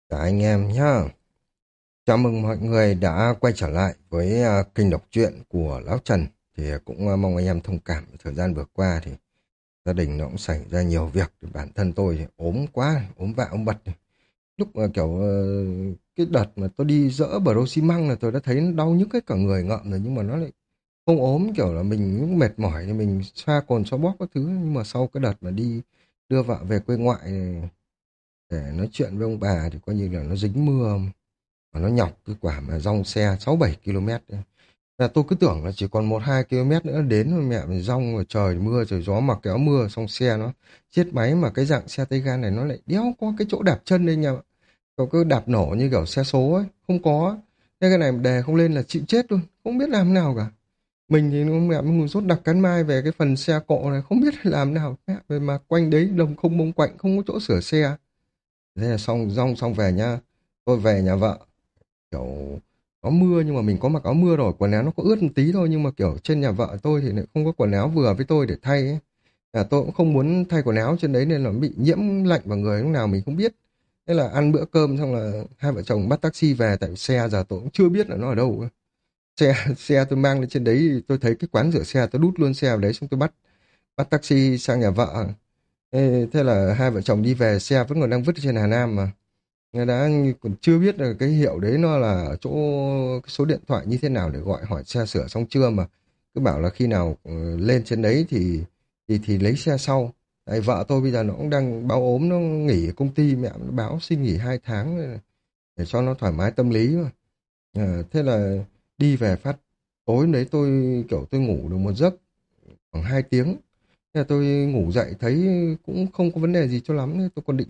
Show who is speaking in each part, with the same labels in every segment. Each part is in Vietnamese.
Speaker 1: Cả anh em nhá. Chào mừng mọi người đã quay trở lại với kênh đọc truyện của Lão Trần. Thì cũng mong anh em thông cảm. Thời gian vừa qua thì gia đình nó cũng xảy ra nhiều việc. Thì bản thân tôi thì ốm quá, ốm vạ ốm bật. Lúc mà kiểu cái đợt mà tôi đi dỡ bờ rô xi măng là tôi đã thấy nó đau nhức hết cả người ngợm rồi. Nhưng mà nó lại không ốm, kiểu là mình cũng mệt mỏi thì mình xoa cồn xoa bóp các thứ. Nhưng mà sau cái đợt mà đi đưa vợ về quê ngoại để nói chuyện với ông bà thì coi như là nó dính mưa mà nó nhọc cái quả mà dong xe 6-7 km ấy. Là tôi cứ tưởng là chỉ còn 1-2 km nữa đến thôi, mẹ mình rong rồi trời mưa rồi gió mặc kéo mưa xong xe nó chết máy, mà cái dạng xe tay ga này nó lại đéo có cái chỗ đạp chân đây nha. Cậu cứ đạp nổ như kiểu xe số ấy, không có. Thế cái này đè không lên là chịu chết luôn, không biết làm nào cả. Mình thì mẹ mình sốt đặc cắn mai về cái phần xe cộ này, không biết làm nào mẹ, về mà quanh đấy đồng không mông quạnh, không có chỗ sửa xe. Thế là xong rong xong về nha. Tôi về nhà vợ, kiểu có mưa nhưng mà mình có mặc áo mưa rồi, quần áo nó có ướt một tí thôi, nhưng mà kiểu trên nhà vợ tôi thì lại không có quần áo vừa với tôi để thay ấy. Tôi cũng không muốn thay quần áo trên đấy nên là bị nhiễm lạnh vào người lúc nào mình không biết. Thế là ăn bữa cơm xong là hai vợ chồng bắt taxi về, tại xe giờ tôi cũng chưa biết là nó ở đâu cơ. Xe tôi mang lên trên đấy thì tôi thấy cái quán rửa xe, tôi đút luôn xe vào đấy, xong tôi bắt bắt taxi sang nhà vợ. Thế là hai vợ chồng đi về, xe vẫn còn đang vứt trên Hà Nam mà. Người đã còn chưa biết là cái hiệu đấy nó là ở chỗ cái số điện thoại như thế nào để gọi hỏi xe sửa xong chưa, mà cứ bảo là khi nào lên trên đấy thì lấy xe sau. Tại vợ tôi bây giờ nó cũng đang báo ốm, nó nghỉ ở công ty, mẹ nó báo xin nghỉ 2 tháng để cho nó thoải mái tâm lý mà. Thế là đi về phát, tối hôm đấy tôi kiểu tôi ngủ được một giấc khoảng 2 tiếng. Thế là tôi ngủ dậy thấy cũng không có vấn đề gì cho lắm, nên tôi còn định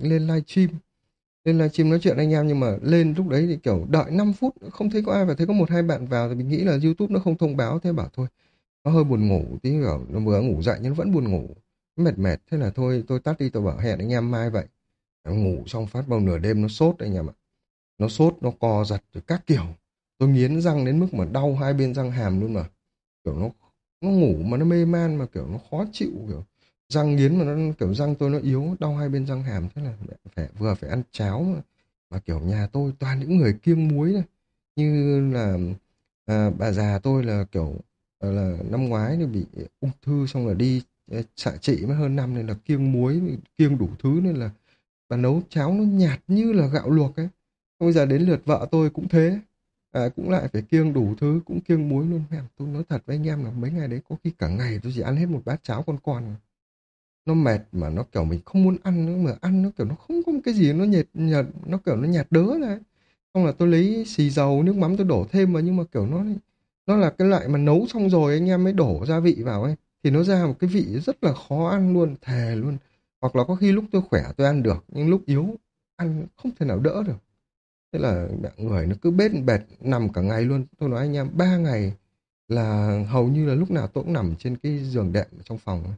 Speaker 1: lên livestream nói chuyện với anh em, nhưng mà lên lúc đấy thì kiểu đợi 5 phút không thấy có ai, và thấy có một hai bạn vào thì mình nghĩ là YouTube nó không thông báo, thế bảo thôi nó hơi buồn ngủ tí, kiểu nó vừa ngủ dậy nhưng nó vẫn buồn ngủ, mệt mệt, thế là thôi tôi tắt đi, tôi bảo hẹn anh em mai vậy. Ngủ xong phát vào nửa đêm nó sốt anh em ạ, nó sốt nó co giật rồi các kiểu, tôi nghiến răng đến mức mà đau hai bên răng hàm luôn mà, kiểu nó ngủ mà nó mê man mà kiểu nó khó chịu, kiểu răng nghiến mà nó kiểu răng tôi nó yếu, đau hai bên răng hàm, thế là vừa phải ăn cháo mà kiểu nhà tôi toàn những người kiêng muối này, như là bà già tôi là kiểu là năm ngoái thì bị ung thư xong rồi đi xạ trị mới hơn năm, nên là kiêng muối kiêng đủ thứ, nên là bà nấu cháo nó nhạt như là gạo luộc ấy. Bây giờ đến lượt vợ tôi cũng thế, cũng lại phải kiêng đủ thứ, cũng kiêng muối luôn. Mẹ, tôi nói thật với anh em là mấy ngày đấy có khi cả ngày tôi chỉ ăn hết một bát cháo con. Nó mệt mà nó kiểu mình không muốn ăn nữa, mà ăn nó kiểu nó không có một cái gì nó nhạt nhạt, nó kiểu nó nhạt đớ này. Xong là tôi lấy xì dầu nước mắm tôi đổ thêm vào, nhưng mà kiểu nó là cái loại mà nấu xong rồi anh em mới đổ gia vị vào ấy, thì nó ra một cái vị rất là khó ăn luôn, thề luôn. Hoặc là có khi lúc tôi khỏe tôi ăn được, nhưng lúc yếu ăn không thể nào đỡ được. Thế là người nó cứ bết bệt nằm cả ngày luôn. Tôi nói anh em 3 ngày là hầu như là lúc nào tôi cũng nằm trên cái giường đệm ở trong phòng.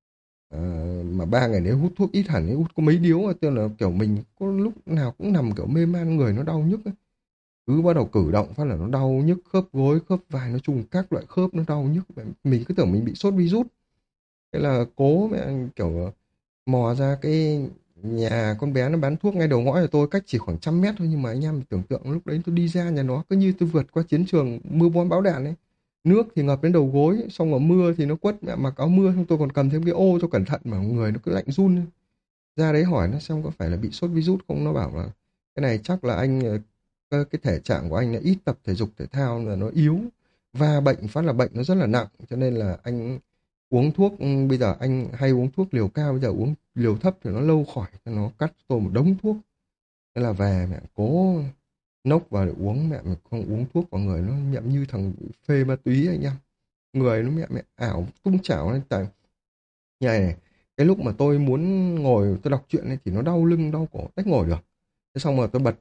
Speaker 1: Ờ, mà 3 ngày đấy hút thuốc ít hẳn ấy, hút có mấy điếu mà, tức là kiểu mình có lúc nào cũng nằm kiểu mê man, người nó đau nhức ấy. Cứ bắt đầu cử động phát là nó đau nhức khớp gối khớp vai, nói chung các loại khớp nó đau nhức. Mình cứ tưởng mình bị sốt virus. Thế là cố mẹ kiểu mò ra cái nhà con bé nó bán thuốc ngay đầu ngõ của tôi, cách chỉ khoảng 100 mét thôi, nhưng mà anh em tưởng tượng lúc đấy tôi đi ra nhà nó cứ như tôi vượt qua chiến trường mưa bom bão đạn ấy. Nước thì ngập đến đầu gối, xong rồi mưa thì nó quất, mẹ mặc áo mưa, xong tôi còn cầm thêm cái ô cho cẩn thận, mà người nó cứ lạnh run. Ra đấy hỏi nó xem có phải là bị sốt virus không, nó bảo là cái này chắc là anh cái thể trạng của anh là ít tập thể dục thể thao là nó yếu, và bệnh phát là bệnh nó rất là nặng, cho nên là anh uống thuốc, bây giờ anh hay uống thuốc liều cao, bây giờ uống liều thấp thì nó lâu khỏi, nó cắt tôi một đống thuốc. Thế là về mẹ cố nốc vào để uống, mẹ mình không uống thuốc vào người nó nhậm như thằng phê ma túy anh em, người nó mẹ mẹ ảo tung chảo lên. Tại như này, cái lúc mà tôi muốn ngồi tôi đọc truyện ấy, thì nó đau lưng đau cổ tách ngồi được. Thế xong rồi tôi bật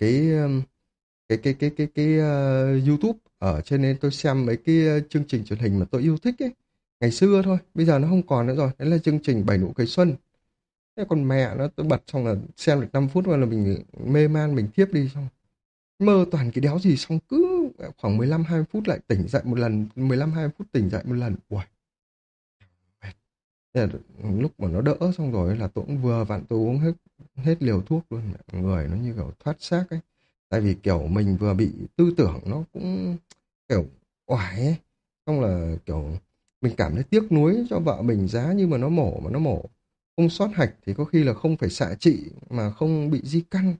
Speaker 1: YouTube ở trên nên tôi xem mấy cái chương trình truyền hình mà tôi yêu thích ấy, ngày xưa thôi, bây giờ nó không còn nữa rồi, đấy là chương trình Bảy Nụ Cười Xuân. Thế còn mẹ nó, tôi bật xong là xem được 5 phút rồi là mình mê man mình thiếp đi, xong mơ toàn cái đéo gì, xong cứ khoảng 15-20 phút lại tỉnh dậy một lần, 15-20 phút tỉnh dậy một lần. Ui, mệt. Thế là lúc mà nó đỡ xong rồi là tôi cũng vừa vặn tôi uống hết hết liều thuốc luôn, người nó như kiểu thoát xác ấy. Tại vì kiểu mình vừa bị tư tưởng nó cũng kiểu oải ấy, xong là kiểu mình cảm thấy tiếc nuối cho vợ mình, giá như mà nó mổ không sót hạch thì có khi là không phải xạ trị mà không bị di căn.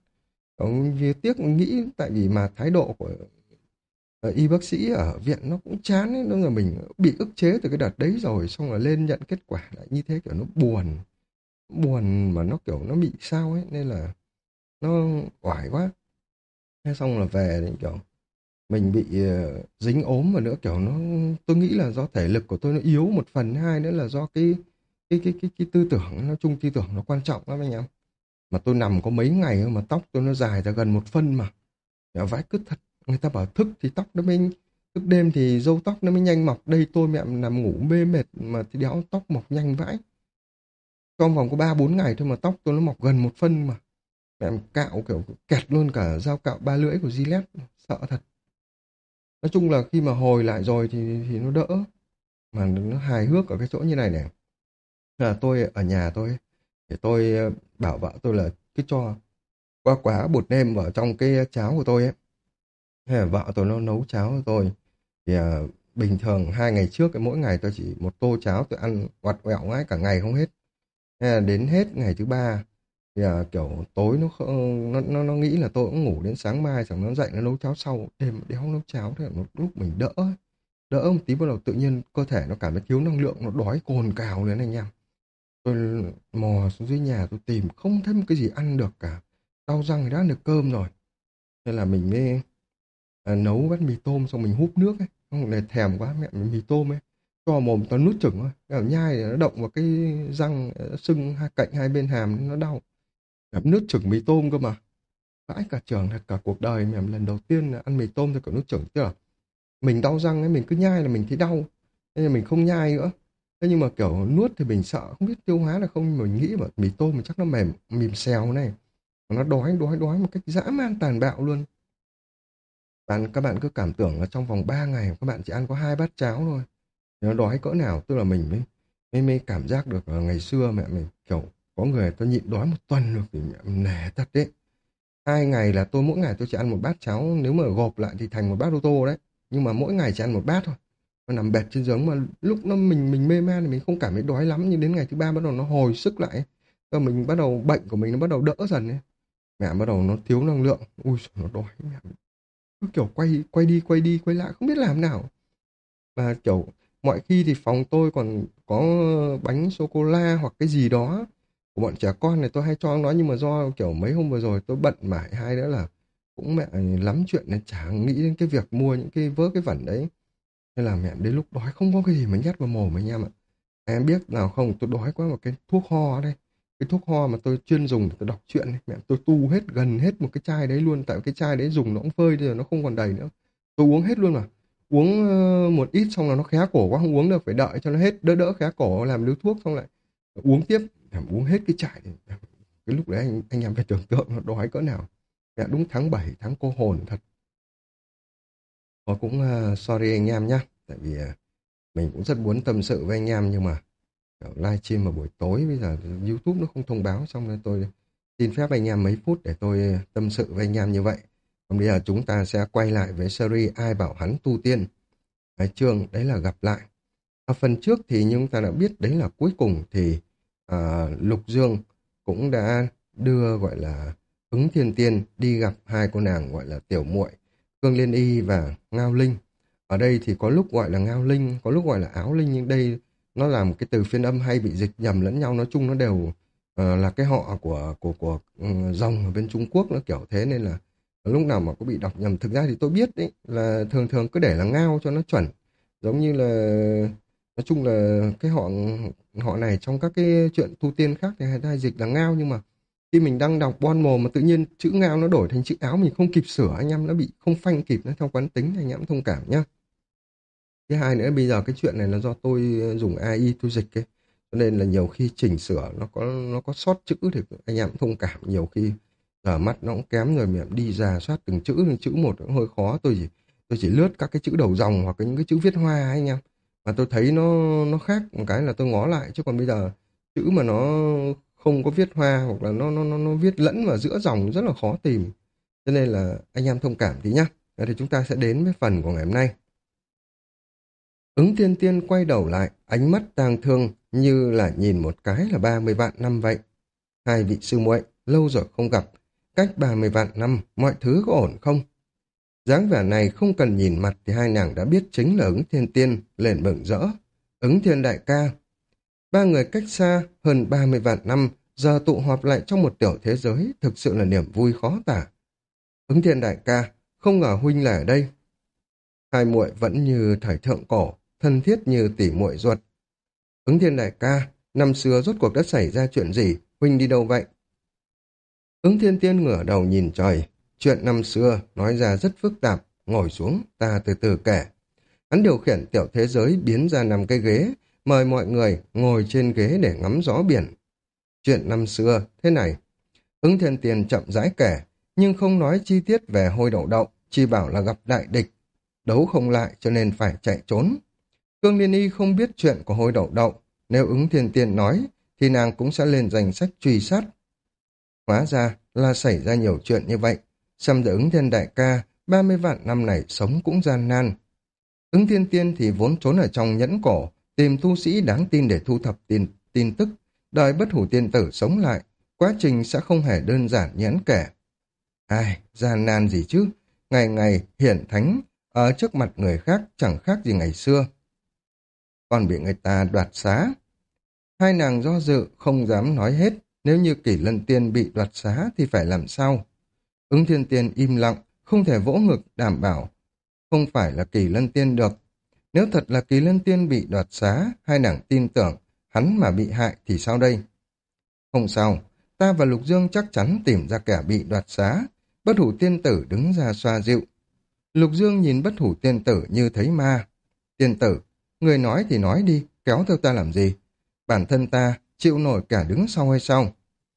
Speaker 1: Vì tiếc nghĩ tại vì mà thái độ của y bác sĩ ở viện nó cũng chán ấy, nên là mình bị ức chế từ cái đợt đấy rồi, xong rồi lên nhận kết quả lại như thế kiểu nó buồn, buồn mà nó kiểu nó bị sao ấy, nên là nó oải quá. Thế xong là về thì kiểu mình bị dính ốm, và nữa kiểu nó, tôi nghĩ là do thể lực của tôi nó yếu một phần, hai nữa là do cái tư tưởng, nói chung tư tưởng nó quan trọng lắm anh em. Mà tôi nằm có mấy ngày thôi mà tóc tôi nó dài ra gần 1 phân mà. Mẹ vãi cứt thật. Người ta bảo thức thì tóc nó mới, thức đêm thì râu tóc nó mới nhanh mọc. Đây tôi mẹ nằm ngủ mê mệt mà thì đéo tóc mọc nhanh vãi. Trong vòng có 3 4 ngày thôi mà tóc tôi nó mọc gần 1 phân mà. Mẹ cạo kiểu kẹt luôn cả dao cạo 3 lưỡi của Gillette. Sợ thật. Nói chung là khi mà hồi lại rồi thì nó đỡ. Mà nó hài hước ở cái chỗ như này này. Là tôi ở nhà tôi, thì tôi bảo vợ tôi là cứ cho qua quả bột nêm vào trong cái cháo của tôi ấy. Thế là vợ tôi nó nấu cháo cho tôi. Thì bình thường 2 ngày trước cái mỗi ngày tôi chỉ một tô cháo tôi ăn oặt quẹo ngay cả ngày không hết. Thế là đến hết ngày thứ ba thì kiểu tối nó nghĩ là tôi cũng ngủ đến sáng mai, xong nó dậy nó nấu cháo sau đêm đéo nấu cháo, thế là một lúc mình đỡ đỡ một tí, bắt đầu tự nhiên cơ thể nó cảm thấy thiếu năng lượng, nó đói cồn cào lên anh em. Tôi mò xuống dưới nhà tôi tìm không thấy một cái gì ăn được cả, đau răng thì đã ăn được cơm rồi. Thế là mình mới nấu bát mì tôm, xong mình húp nước ấy, xong rồi thèm quá mẹ mình mì tôm ấy, cho mồm toàn nuốt chửng thôi. Cái nhai thì nó động vào cái răng sưng hai cạnh hai bên hàm nó đau. Gặp nước chửng mì tôm cơ mà. Vãi cả trường thật, cả cuộc đời mình lần đầu tiên là ăn mì tôm thì kiểu nước chửng, tức là mình đau răng ấy, mình cứ nhai là mình thấy đau, nên là mình không nhai nữa. Thế nhưng mà kiểu nuốt thì mình sợ không biết tiêu hóa là không, nhưng mà mình nghĩ mà mì tôm thì chắc nó mềm mềm xèo này, nó đói đói đói một cách dã man tàn bạo luôn. Các bạn cứ cảm tưởng là trong vòng 3 ngày các bạn chỉ ăn có 2 bát cháo thôi, thì nó đói cỡ nào. Tức là mình mới cảm giác được là ngày xưa mẹ mình kiểu có người ta nhịn đói 1 tuần được thì mẹ mình nể thật đấy. 2 ngày là tôi mỗi ngày tôi chỉ ăn 1 bát cháo, nếu mà gộp lại thì thành 1 bát ô tô đấy, nhưng mà mỗi ngày chỉ ăn 1 bát thôi. Nó nằm bệt trên giường, mà lúc nó mình mê man thì mình không cảm thấy đói lắm, nhưng đến ngày thứ ba bắt đầu nó hồi sức lại. Rồi mình bắt đầu bệnh của mình nó bắt đầu đỡ dần ấy. Mẹ bắt đầu nó thiếu năng lượng, ui nó đói mẹ, cứ kiểu quay quay đi quay lại không biết làm nào. Và kiểu mọi khi thì phòng tôi còn có bánh sô cô la hoặc cái gì đó của bọn trẻ con này tôi hay cho nó, nhưng mà do kiểu mấy hôm vừa rồi tôi bận mãi, hai nữa là cũng mẹ lắm chuyện nên chả nghĩ đến cái việc mua những cái vớ cái vẩn đấy. Nên là mẹ đến lúc đói không có cái gì mà nhét vào mồm anh em ạ. Em biết nào không, tôi đói quá, một cái thuốc ho đây, cái thuốc ho mà tôi chuyên dùng để tôi đọc truyện ấy. Mẹ tôi tu hết gần hết một cái chai đấy luôn, tại cái chai đấy dùng nó cũng phơi rồi, nó không còn đầy nữa. Tôi uống hết luôn mà. Uống một ít xong là nó khé cổ quá không uống được, phải đợi cho nó hết đỡ đỡ khé cổ làm điếu thuốc xong lại uống tiếp. Mẹ uống hết cái chai này. Cái lúc đấy anh em phải tưởng tượng nó đói cỡ nào. Mẹ đúng tháng 7 tháng cô hồn thật. Tôi cũng sorry anh em nhá, tại vì mình cũng rất muốn tâm sự với anh em, nhưng mà kiểu livestream vào buổi tối bây giờ YouTube nó không thông báo, xong rồi tôi xin phép anh em mấy phút để tôi tâm sự với anh em như vậy. Còn bây giờ chúng ta sẽ quay lại với series Ai bảo hắn tu tiên. Cái chương đấy là gặp lại. Ở phần trước thì chúng ta đã biết đấy là cuối cùng thì Lục Dương cũng đã đưa gọi là Ứng Thiên Tiên đi gặp hai cô nàng gọi là tiểu muội Cương Liên Y và Ngao Linh. Ở đây thì có lúc gọi là Ngao Linh, có lúc gọi là Áo Linh, nhưng đây nó là một cái từ phiên âm hay bị dịch nhầm lẫn nhau. Nói chung nó đều là cái họ của dòng ở bên Trung Quốc, nó kiểu thế, nên là lúc nào mà có bị đọc nhầm, thực ra thì tôi biết đấy là thường thường cứ để là Ngao cho nó chuẩn, giống như là nói chung là cái họ họ này trong các cái chuyện tu tiên khác thì hay dịch là Ngao, nhưng mà khi mình đang đọc bon mồm mà tự nhiên chữ Ngao nó đổi thành chữ Áo, mình không kịp sửa anh em, nó bị không phanh kịp, nó theo quán tính, anh em thông cảm nhá. Thứ hai nữa, bây giờ cái chuyện này là do tôi dùng AI tôi dịch ấy, cho nên là nhiều khi chỉnh sửa nó có sót chữ thì anh em cũng thông cảm. Nhiều khi giờ mắt nó cũng kém rồi, mình đi rà soát từng chữ một cũng hơi khó. Tôi chỉ lướt các cái chữ đầu dòng hoặc những cái chữ viết hoa ấy, anh em, mà tôi thấy nó khác một cái là tôi ngó lại, chứ còn bây giờ chữ mà nó không có viết hoa hoặc là nó viết lẫn vào giữa dòng rất là khó tìm. Cho nên là anh em thông cảm tí nhá. Rồi thì chúng ta sẽ đến với phần của ngày hôm nay. Ứng Thiên Tiên quay đầu lại, ánh mắt tang thương như là nhìn một cái là 30 vạn năm vậy. Hai vị sư muội, lâu rồi không gặp, cách 30 vạn năm, mọi thứ có ổn không? Dáng vẻ này không cần nhìn mặt thì hai nàng đã biết chính là Ứng Thiên Tiên, lên mừng rỡ. Ứng Thiên đại ca. Ba người cách xa hơn 30 vạn năm, giờ tụ họp lại trong một tiểu thế giới, thực sự là niềm vui khó tả. Ứng Thiên đại ca, không ngờ huynh là ở đây. Hai muội vẫn như thời thượng cổ, thân thiết như tỉ muội ruột. Ứng Thiên đại ca, năm xưa rốt cuộc đã xảy ra chuyện gì, huynh đi đâu vậy? Ứng Thiên Tiên ngửa đầu nhìn trời, chuyện năm xưa nói ra rất phức tạp, ngồi xuống, ta từ từ kể. Hắn điều khiển tiểu thế giới biến ra 5 cái ghế, mời mọi người ngồi trên ghế để ngắm gió biển. Chuyện năm xưa, thế này. Ứng Thiên Tiên chậm rãi kể, nhưng không nói chi tiết về Hôi Đậu Đậu, chỉ bảo là gặp đại địch. Đấu không lại cho nên phải chạy trốn. Cương Liên Y không biết chuyện của Hôi Đậu Đậu, nếu Ứng Thiên Tiên nói, thì nàng cũng sẽ lên danh sách truy sát. Hóa ra là xảy ra nhiều chuyện như vậy. Xem ra Ứng Thiên đại ca, 30 vạn năm này sống cũng gian nan. Ứng Thiên Tiên thì vốn trốn ở trong nhẫn cổ, tìm tu sĩ đáng tin để thu thập tin tức, đợi Bất Hủ Tiên Tử sống lại. Quá trình sẽ không hề đơn giản như hắn kể. Ai, gian nan gì chứ? Ngày ngày hiển thánh, ở trước mặt người khác chẳng khác gì ngày xưa. Còn bị người ta đoạt xá. Hai nàng do dự, không dám nói hết. Nếu như Kỷ Lân Tiên bị đoạt xá thì phải làm sao? Ứng Thiên Tiên im lặng, không thể vỗ ngực đảm bảo. Không phải là Kỷ Lân Tiên được. Nếu thật là Kỷ Lân Tiên bị đoạt xá, hai nàng tin tưởng, hắn mà bị hại thì sao đây? Không sao, ta và Lục Dương chắc chắn tìm ra kẻ bị đoạt xá. Bất Hủ Tiên Tử đứng ra xoa dịu. Lục Dương nhìn Bất Hủ Tiên Tử như thấy ma. Tiên Tử, người nói thì nói đi, kéo theo ta làm gì? Bản thân ta chịu nổi cả đứng sau hay sao?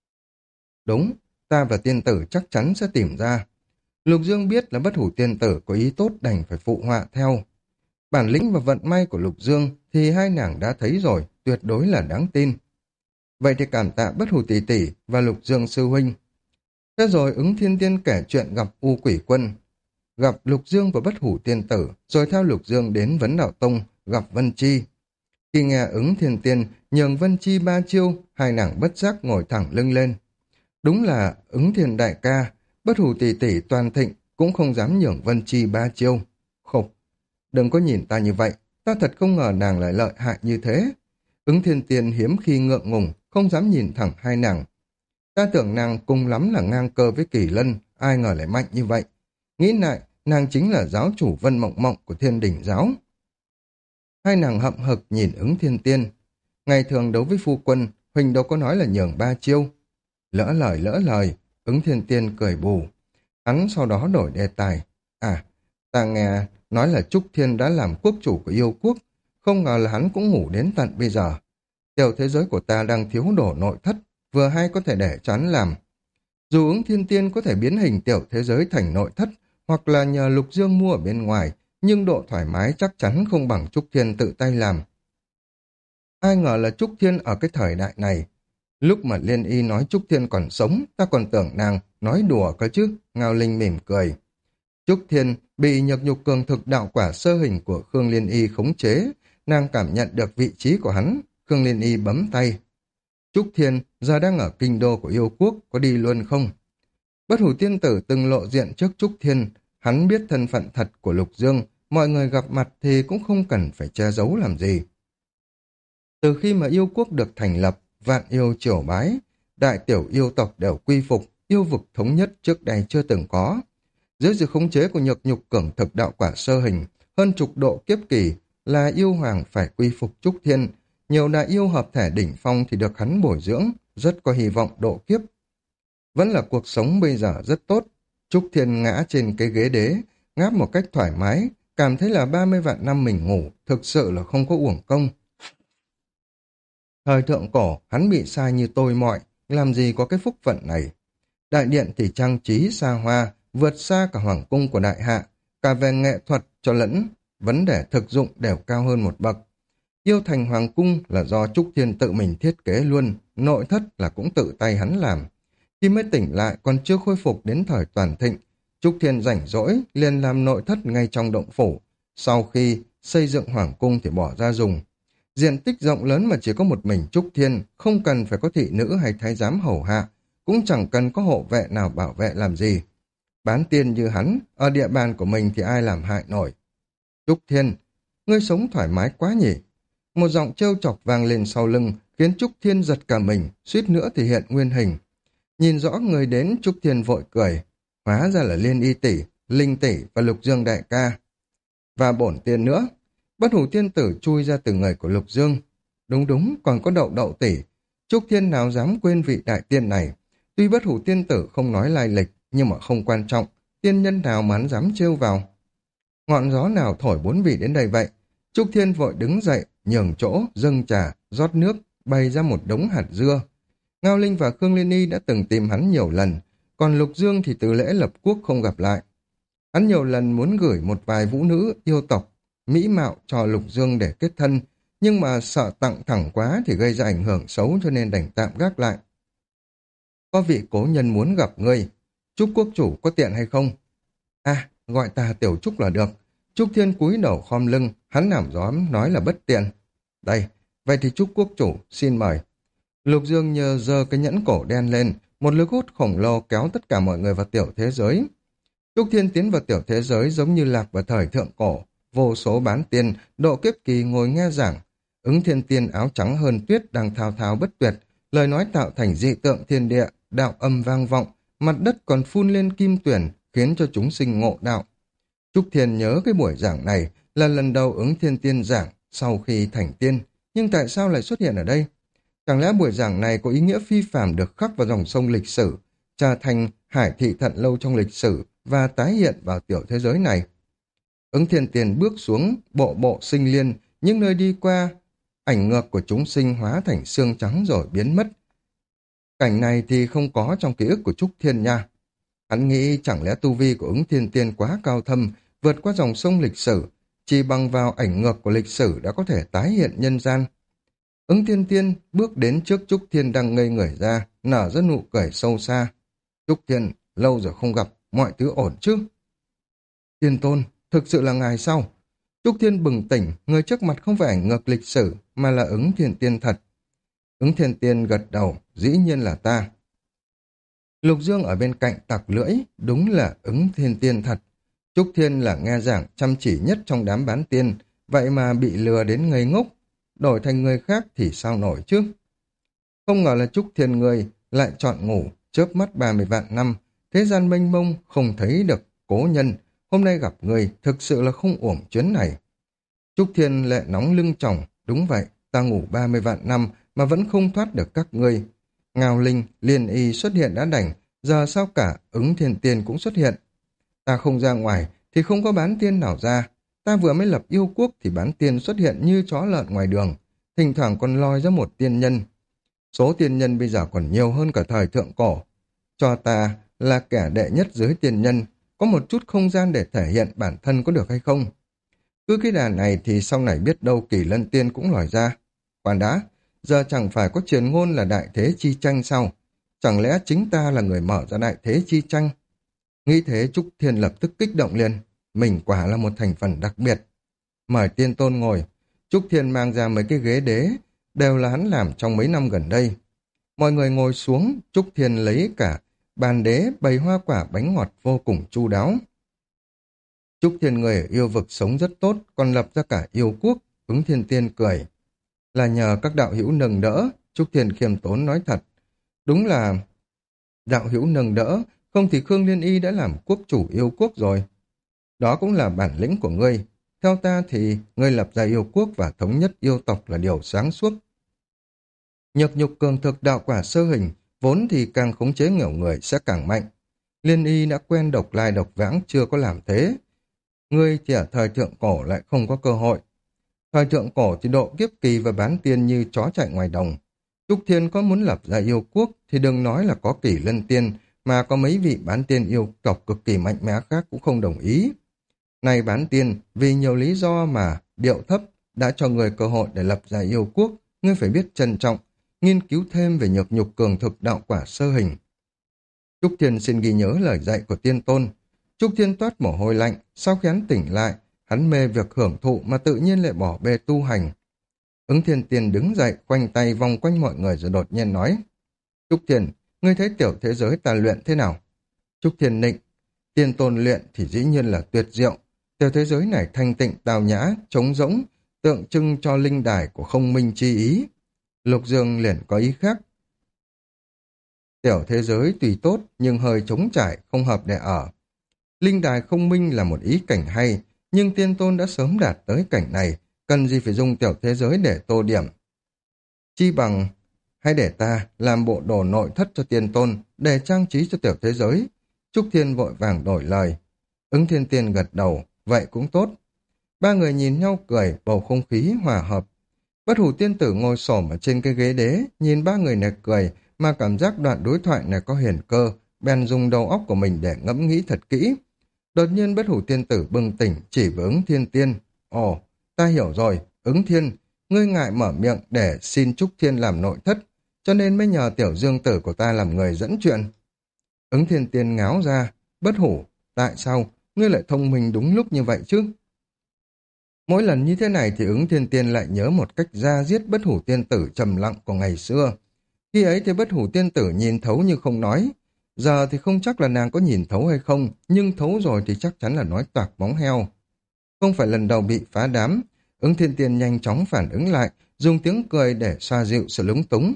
Speaker 1: Đúng, ta và Tiên Tử chắc chắn sẽ tìm ra. Lục Dương biết là Bất Hủ Tiên Tử có ý tốt đành phải phụ họa theo. Bản lĩnh và vận may của Lục Dương thì hai nàng đã thấy rồi, tuyệt đối là đáng tin. Vậy thì cảm tạ Bất Hủ tỷ tỷ và Lục Dương sư huynh. Thế rồi Ứng Thiên Tiên kể chuyện gặp U Quỷ Quân, gặp Lục Dương và Bất Hủ Tiên Tử, rồi theo Lục Dương đến Vấn Đạo Tông, gặp Vân Chi. Khi nghe Ứng Thiên Tiên nhường Vân Chi 3 chiêu, hai nàng bất giác ngồi thẳng lưng lên. Đúng là Ứng Thiên đại ca, Bất Hủ tỷ tỷ toàn thịnh cũng không dám nhường Vân Chi 3 chiêu. Khục, đừng có nhìn ta như vậy, ta thật không ngờ nàng lại lợi hại như thế. Ứng Thiên Tiên hiếm khi ngượng ngùng, không dám nhìn thẳng hai nàng. Ta tưởng nàng cùng lắm là ngang cơ với Kỳ Lân, ai ngờ lại mạnh như vậy. Nghĩ lại, nàng chính là giáo chủ Vân Mộng Mộng của Thiên Đình giáo. Hai nàng hậm hực nhìn Ứng Thiên Tiên. Ngày thường đấu với phu quân, Huỳnh đâu có nói là nhường 3 chiêu. Lỡ lời, Ứng Thiên Tiên cười bù. Hắn sau đó đổi đề tài. À, ta nghe nói là Trúc Thiên đã làm quốc chủ của yêu quốc, không ngờ là hắn cũng ngủ đến tận bây giờ. Tiểu thế giới của ta đang thiếu đổ nội thất, vừa hay có thể để cho hắn làm. Dù Ứng Thiên Tiên có thể biến hình tiểu thế giới thành nội thất, hoặc là nhờ Lục Dương mua ở bên ngoài, nhưng độ thoải mái chắc chắn không bằng Trúc Thiên tự tay làm. Ai ngờ là Trúc Thiên ở cái thời đại này. Lúc mà Liên Y nói Trúc Thiên còn sống, ta còn tưởng nàng nói đùa cơ chứ, Ngao Linh mỉm cười. Trúc Thiên bị nhược nhục cường thực đạo quả sơ hình của Khương Liên Y khống chế, nàng cảm nhận được vị trí của hắn, Khương Liên Y bấm tay. Trúc Thiên giờ đang ở kinh đô của yêu quốc, có đi luôn không? Bất Hủ Tiên Tử từng lộ diện trước Trúc Thiên, hắn biết thân phận thật của Lục Dương, mọi người gặp mặt thì cũng không cần phải che giấu làm gì. Từ khi mà yêu quốc được thành lập, vạn yêu triều bái, đại tiểu yêu tộc đều quy phục, yêu vực thống nhất trước đây chưa từng có. Dưới sự khống chế của nhược nhục cường thực đạo quả sơ hình, hơn chục độ kiếp kỳ là yêu hoàng phải quy phục Trúc Thiên, nhiều đại yêu hợp thể đỉnh phong thì được hắn bồi dưỡng, rất có hy vọng độ kiếp. Vẫn là cuộc sống bây giờ rất tốt. Trúc Thiên ngã trên cái ghế đế, ngáp một cách thoải mái, cảm thấy là 30 vạn năm mình ngủ, thực sự là không có uổng công. Thời thượng cổ, hắn bị sai như tôi mọi, làm gì có cái phúc phận này. Đại điện thì trang trí xa hoa, vượt xa cả hoàng cung của đại hạ, cả về nghệ thuật cho lẫn vấn đề thực dụng đều cao hơn một bậc. Yêu thành hoàng cung là do Trúc Thiên tự mình thiết kế luôn, nội thất là cũng tự tay hắn làm. Khi mới tỉnh lại còn chưa khôi phục đến thời toàn thịnh, Trúc Thiên rảnh rỗi liền làm nội thất ngay trong động phủ. Sau khi xây dựng hoàng cung thì bỏ ra dùng. Diện tích rộng lớn mà chỉ có một mình Trúc Thiên, không cần phải có thị nữ hay thái giám hầu hạ, cũng chẳng cần có hộ vệ nào bảo vệ làm gì. Bán tiên như hắn, ở địa bàn của mình thì ai làm hại nổi. Trúc Thiên, ngươi sống thoải mái quá nhỉ? Một giọng trêu chọc vang lên sau lưng, khiến Trúc Thiên giật cả mình, suýt nữa thì hiện nguyên hình. Nhìn rõ người đến, Trúc Thiên vội cười. Hóa ra là Liên Y tỷ, Linh tỷ và Lục Dương đại ca. Và bổn tiên nữa. Bất hủ tiên tử chui ra từ người của Lục Dương. Đúng đúng, còn có Đậu Đậu tỷ. Trúc Thiên nào dám quên vị đại tiên này. Tuy bất hủ tiên tử không nói lai lịch, nhưng mà không quan trọng. Tiên nhân nào mà hắn dám trêu vào. Ngọn gió nào thổi bốn vị đến đây vậy? Trúc Thiên vội đứng dậy, nhường chỗ, dâng trà, rót nước, bày ra một đống hạt dưa. Ngao Linh và Khương Liên Y đã từng tìm hắn nhiều lần, còn Lục Dương thì từ lễ lập quốc không gặp lại. Hắn nhiều lần muốn gửi một vài vũ nữ yêu tộc, mỹ mạo cho Lục Dương để kết thân, nhưng mà sợ tặng thẳng quá thì gây ra ảnh hưởng xấu cho nên đành tạm gác lại. Có vị cố nhân muốn gặp ngươi, Trúc quốc chủ có tiện hay không? À, gọi ta Tiểu Trúc là được. Trúc Thiên cúi đầu khom lưng, hắn làm gióm nói là bất tiện. Đây, vậy thì Trúc quốc chủ, xin mời. Lục Dương nhờ giơ cái nhẫn cổ đen lên, một lực hút khổng lồ kéo tất cả mọi người vào tiểu thế giới. Trúc Thiên tiến vào tiểu thế giới giống như lạc vào thời thượng cổ, vô số bán tiên, độ kiếp kỳ ngồi nghe giảng. Ứng Thiên Tiên áo trắng hơn tuyết đang thao thao bất tuyệt, lời nói tạo thành dị tượng thiên địa, đạo âm vang vọng, mặt đất còn phun lên kim tuyển, khiến cho chúng sinh ngộ đạo. Trúc Thiên nhớ cái buổi giảng này là lần đầu Ứng Thiên Tiên giảng sau khi thành tiên, nhưng tại sao lại xuất hiện ở đây? Chẳng lẽ buổi giảng này có ý nghĩa phi phàm được khắc vào dòng sông lịch sử, trở thành hải thị thận lâu trong lịch sử và tái hiện vào tiểu thế giới này? Ứng Thiên Tiên bước xuống bộ bộ sinh liên, những nơi đi qua, ảnh ngược của chúng sinh hóa thành xương trắng rồi biến mất. Cảnh này thì không có trong ký ức của Trúc Thiên nha. Hắn nghĩ chẳng lẽ tu vi của Ứng Thiên Tiên quá cao thâm, vượt qua dòng sông lịch sử, chỉ bằng vào ảnh ngược của lịch sử đã có thể tái hiện nhân gian. Ứng Thiên Tiên bước đến trước Trúc Thiên đang ngây người ra, nở ra nụ cười sâu xa. Trúc Thiên, lâu rồi không gặp, mọi thứ ổn chứ? Tiên Tôn, thực sự là ngài sao? Trúc Thiên bừng tỉnh, người trước mặt không phải ảnh ngược lịch sử, mà là Ứng Thiên Tiên thật. Ứng Thiên Tiên gật đầu, dĩ nhiên là ta. Lục Dương ở bên cạnh tặc lưỡi, đúng là Ứng Thiên Tiên thật. Trúc Thiên là nghe giảng chăm chỉ nhất trong đám bán tiên, vậy mà bị lừa đến ngây ngốc, đổi thành người khác thì sao nổi chứ? Không ngờ là Trúc Thiên người lại chọn ngủ, chớp mắt 30 vạn năm, thế gian mênh mông không thấy được cố nhân, hôm nay gặp người thực sự là không uổng chuyến này. Trúc Thiên lệ nóng lưng tròng, đúng vậy, ta ngủ 30 vạn năm mà vẫn không thoát được các ngươi. Ngao Linh, Liên Y xuất hiện đã đành, giờ sao cả Ứng Thiên Tiên cũng xuất hiện. Ta không ra ngoài thì không có bán tiên nào ra. Ta vừa mới lập yêu quốc thì bán tiên xuất hiện như chó lợn ngoài đường, thỉnh thoảng còn lòi ra một tiên nhân. Số tiên nhân bây giờ còn nhiều hơn cả thời thượng cổ. Cho ta là kẻ đệ nhất dưới tiên nhân, có một chút không gian để thể hiện bản thân có được hay không? Cứ cái đà này thì sau này biết đâu Kỳ Lân Tiên cũng lòi ra. Khoan đã, giờ chẳng phải có truyền ngôn là đại thế chi tranh sao? Chẳng lẽ chính ta là người mở ra đại thế chi tranh? Nghĩ thế Trúc Thiên lập tức kích động liền. Mình quả là một thành phần đặc biệt. Mời Tiên Tôn ngồi. Trúc Thiên mang ra mấy cái ghế đế, đều là hắn làm trong mấy năm gần đây. Mọi người ngồi xuống, Trúc Thiên lấy cả bàn đế bày hoa quả bánh ngọt vô cùng chu đáo. Trúc Thiên người ở yêu vực sống rất tốt, còn lập ra cả yêu quốc. Ứng Thiên Tiên cười. Là nhờ các đạo hữu nâng đỡ, Trúc Thiên khiêm tốn nói thật. Đúng là đạo hữu nâng đỡ, không thì Khương Liên Y đã làm quốc chủ yêu quốc rồi. Đó cũng là bản lĩnh của ngươi. Theo ta thì ngươi lập ra yêu quốc và thống nhất yêu tộc là điều sáng suốt. Nhược nhục cường thực đạo quả sơ hình, vốn thì càng khống chế nghèo người sẽ càng mạnh. Liên Y đã quen độc lai độc vãng chưa có làm thế. Ngươi thì ở thời thượng cổ lại không có cơ hội. Thời thượng cổ thì độ kiếp kỳ và bán tiên như chó chạy ngoài đồng. Trúc Thiên có muốn lập ra yêu quốc thì đừng nói là có Kỷ Lân Tiên, mà có mấy vị bán tiên yêu tộc cực kỳ mạnh mẽ khác cũng không đồng ý. Này bán tiên, vì nhiều lý do mà điệu thấp, đã cho người cơ hội để lập ra yêu quốc, ngươi phải biết trân trọng, nghiên cứu thêm về nhược nhục cường thực đạo quả sơ hình. Trúc Thiên xin ghi nhớ lời dạy của tiên tôn. Trúc Thiên toát mồ hôi lạnh, sau khi hắn tỉnh lại, hắn mê việc hưởng thụ mà tự nhiên lại bỏ bê tu hành. Ứng Thiên Tiên đứng dậy, khoanh tay vòng quanh mọi người rồi đột nhiên nói: Trúc Thiên, ngươi thấy tiểu thế giới ta luyện thế nào? Trúc Thiên nịnh: tiên tôn luyện thì dĩ nhiên là tuyệt diệu. Tiểu thế giới này thanh tịnh tào nhã, trống rỗng, tượng trưng cho linh đài của không minh chi ý. Lục Dương liền có ý khác: tiểu thế giới tùy tốt nhưng hơi trống trải, không hợp để ở. Linh đài không minh là một ý cảnh hay, nhưng tiên tôn đã sớm đạt tới cảnh này, cần gì phải dùng tiểu thế giới để tô điểm. Chi bằng, hãy để ta làm bộ đồ nội thất cho tiên tôn, để trang trí cho tiểu thế giới. Trúc Thiên vội vàng đổi lời. Ứng Thiên Tiên gật đầu, vậy cũng tốt. Ba người nhìn nhau cười, bầu không khí hòa hợp. Bất Hủ Tiên Tử ngồi xổm ở trên cái ghế đế, nhìn ba người này cười, mà cảm giác đoạn đối thoại này có huyền cơ, bèn dùng đầu óc của mình để ngẫm nghĩ thật kỹ. Đột nhiên Bất Hủ Tiên Tử bừng tỉnh, chỉ với Ứng Thiên Tiên. Ồ, ta hiểu rồi, Ứng Thiên, ngươi ngại mở miệng để xin Trúc Thiên làm nội thất, cho nên mới nhờ tiểu dương tử của ta làm người dẫn chuyện. Ứng Thiên Tiên ngáo ra: Bất Hủ, tại sao ngươi lại thông minh đúng lúc như vậy chứ? Mỗi lần như thế này thì Ứng Thiên Tiên lại nhớ một cách ra giết Bất Hủ Tiên Tử trầm lặng của ngày xưa. Khi ấy thì Bất Hủ Tiên Tử nhìn thấu như không nói. Giờ thì không chắc là nàng có nhìn thấu hay không, nhưng thấu rồi thì chắc chắn là nói toạc móng heo. Không phải lần đầu bị phá đám, Ứng Thiên Tiên nhanh chóng phản ứng lại, dùng tiếng cười để xoa dịu sự lúng túng.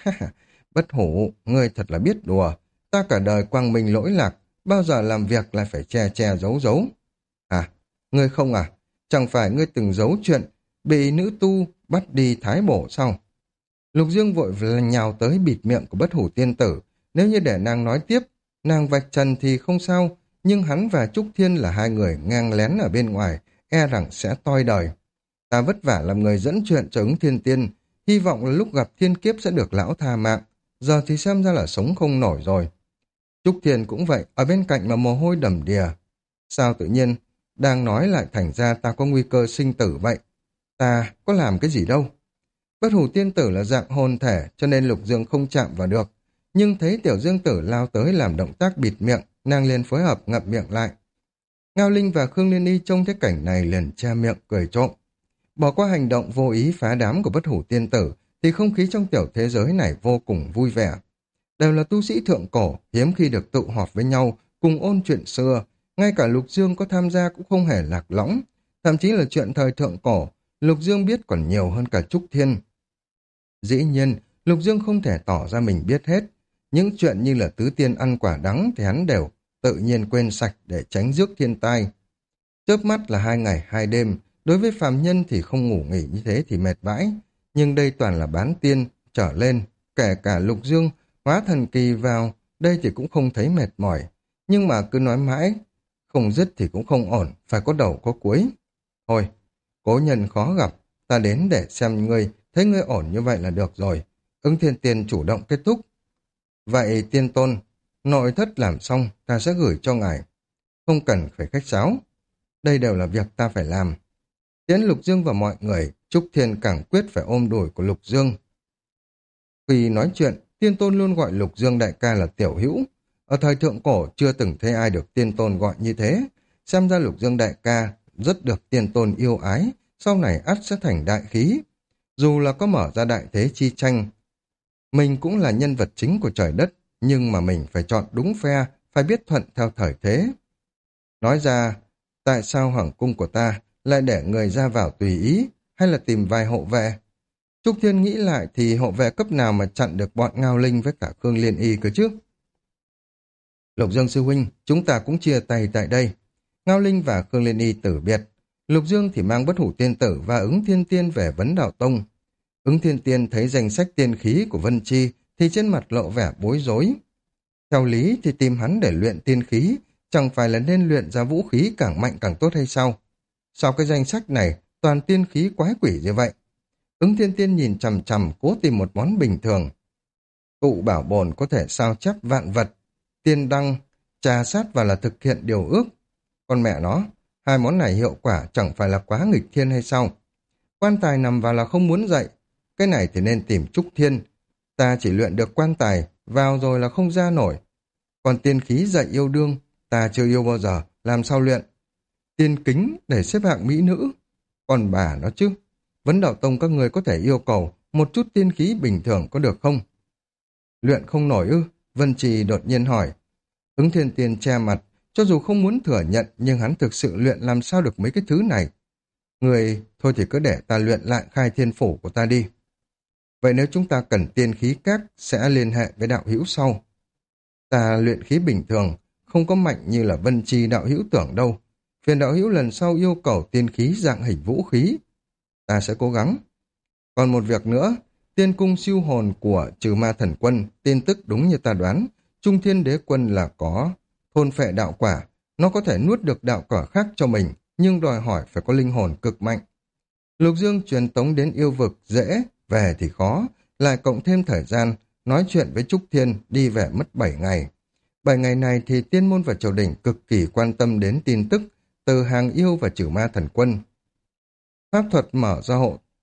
Speaker 1: Bất Hủ, ngươi thật là biết đùa. Ta cả đời quang minh lỗi lạc, bao giờ làm việc lại phải che che giấu giấu. À, ngươi không à? Chẳng phải ngươi từng giấu chuyện, bị nữ tu bắt đi thái bổ sao? Lục Dương vội nhào tới bịt miệng của Bất Hủ Tiên Tử. Nếu như để nàng nói tiếp, nàng vạch trần thì không sao, nhưng hắn và Trúc Thiên là hai người ngang lén ở bên ngoài, e rằng sẽ toi đời. Ta vất vả làm người dẫn chuyện cho Ứng Thiên Tiên, hy vọng là lúc gặp thiên kiếp sẽ được lão tha mạng, giờ thì xem ra là sống không nổi rồi. Trúc Thiên cũng vậy, ở bên cạnh mà mồ hôi đầm đìa. Sao tự nhiên, đang nói lại thành ra ta có nguy cơ sinh tử vậy? Ta có làm cái gì đâu? Bất Hủ Tiên Tử là dạng hồn thể, cho nên Lục Dương không chạm vào được. Nhưng thấy Tiểu Dương Tử lao tới làm động tác bịt miệng, nàng liền phối hợp ngậm miệng lại. Ngao Linh và Khương Liên Y trông thấy cảnh này liền che miệng cười trộm. Bỏ qua hành động vô ý phá đám của Bất Hủ Tiên Tử, thì không khí trong tiểu thế giới này vô cùng vui vẻ. Đều là tu sĩ thượng cổ, hiếm khi được tụ họp với nhau, cùng ôn chuyện xưa. Ngay cả Lục Dương có tham gia cũng không hề lạc lõng. Thậm chí là chuyện thời thượng cổ, Lục Dương biết còn nhiều hơn cả Trúc Thiên. Dĩ nhiên, Lục Dương không thể tỏ ra mình biết hết. Những chuyện như là tứ tiên ăn quả đắng thì hắn đều tự nhiên quên sạch để tránh rước thiên tai. Chớp mắt là 2 ngày 2 đêm, đối với phàm nhân thì không ngủ nghỉ như thế thì mệt vãi. Nhưng đây toàn là bán tiên trở lên, kể cả Lục Dương hóa thần kỳ vào, đây thì cũng không thấy mệt mỏi. Nhưng mà cứ nói mãi, không dứt thì cũng không ổn, phải có đầu có cuối. Thôi, cố nhân khó gặp, ta đến để xem ngươi, thấy ngươi ổn như vậy là được rồi. Ứng Thiên Tiên chủ động kết thúc. Vậy tiên tôn, nội thất làm xong, ta sẽ gửi cho ngài. Không cần phải khách sáo. Đây đều là việc ta phải làm. Tiễn Lục Dương và mọi người, Trúc Thiên càng quyết phải ôm đùi của Lục Dương. Khi nói chuyện, tiên tôn luôn gọi Lục Dương đại ca là tiểu hữu. Ở thời thượng cổ chưa từng thấy ai được tiên tôn gọi như thế. Xem ra Lục Dương đại ca rất được tiên tôn yêu ái, sau này ắt sẽ thành đại khí. Dù là có mở ra đại thế chi tranh, mình cũng là nhân vật chính của trời đất, nhưng mà mình phải chọn đúng phe, phải biết thuận theo thời thế. Nói ra, tại sao hoàng cung của ta lại để người ra vào tùy ý, hay là tìm vài hộ vệ? Trúc Thiên nghĩ lại thì hộ vệ cấp nào mà chặn được bọn Ngao Linh với cả Khương Liên Y cơ chứ? Lục Dương sư huynh, chúng ta cũng chia tay tại đây. Ngao Linh và Khương Liên Y tử biệt. Lục Dương thì mang Bất Hủ Tiên Tử và Ứng Thiên Tiên về Vấn Đạo Tông. Ứng Thiên Tiên thấy danh sách tiên khí của Vân Chi thì trên mặt lộ vẻ bối rối. Theo lý thì tìm hắn để luyện tiên khí, chẳng phải là nên luyện ra vũ khí càng mạnh càng tốt hay sao? Sao cái danh sách này toàn tiên khí quái quỷ như vậy? Ứng Thiên Tiên nhìn chằm chằm cố tìm một món bình thường. Tụ bảo bồn có thể sao chép vạn vật, tiên đăng, trà sát và là thực hiện điều ước. Con mẹ nó, hai món này hiệu quả chẳng phải là quá nghịch thiên hay sao? Quan tài nằm vào là không muốn dậy. Cái này thì nên tìm Trúc Thiên. Ta chỉ luyện được quan tài, vào rồi là không ra nổi. Còn tiên khí dạy yêu đương, ta chưa yêu bao giờ, làm sao luyện? Tiên kính để xếp hạng mỹ nữ. Còn bà nó chứ. Vấn Đạo Tông các người có thể yêu cầu một chút tiên khí bình thường có được không? Luyện không nổi ư? Vân Trì đột nhiên hỏi. Ứng Thiên Tiên che mặt, cho dù không muốn thừa nhận nhưng hắn thực sự luyện làm sao được mấy cái thứ này. Người, thôi thì cứ để ta luyện lại khai thiên phủ của ta đi. Vậy nếu chúng ta cần tiên khí các, sẽ liên hệ với đạo hữu sau. Ta luyện khí bình thường, không có mạnh như là Vân Chi đạo hữu tưởng đâu. Phiền đạo hữu lần sau yêu cầu tiên khí dạng hình vũ khí. Ta sẽ cố gắng. Còn một việc nữa, tiên cung siêu hồn của Trừ Ma Thần Quân, tin tức đúng như ta đoán, Trung Thiên Đế Quân là có thôn phệ đạo quả, nó có thể nuốt được đạo quả khác cho mình, nhưng đòi hỏi phải có linh hồn cực mạnh. Lục Dương truyền tống đến yêu vực dễ, về thì khó, lại cộng thêm thời gian, nói chuyện với Trúc Thiên đi về mất 7 ngày. 7 ngày này thì tiên môn và triều đình cực kỳ quan tâm đến tin tức từ hàng yêu và Trừ Ma Thần Quân. Pháp thuật mở ra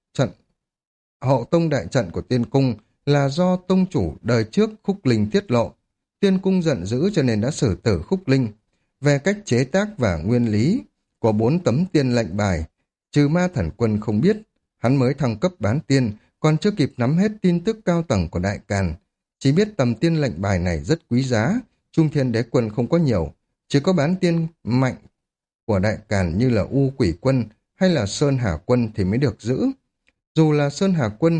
Speaker 1: hộ tông đại trận của tiên cung là do tông chủ đời trước Khúc Linh tiết lộ. Tiên cung giận dữ cho nên đã xử tử Khúc Linh. Về cách chế tác và nguyên lý của 4 tấm tiên lệnh bài, Trừ Ma Thần Quân không biết, hắn mới thăng cấp bán tiên, còn chưa kịp nắm hết tin tức cao tầng của Đại Càn. Chỉ biết tầm tiên lệnh bài này rất quý giá, Trung Thiên Đế Quân không có nhiều, chỉ có bán tiên mạnh của Đại Càn như là U Quỷ Quân hay là Sơn Hà Quân thì mới được giữ. Dù là Sơn Hà Quân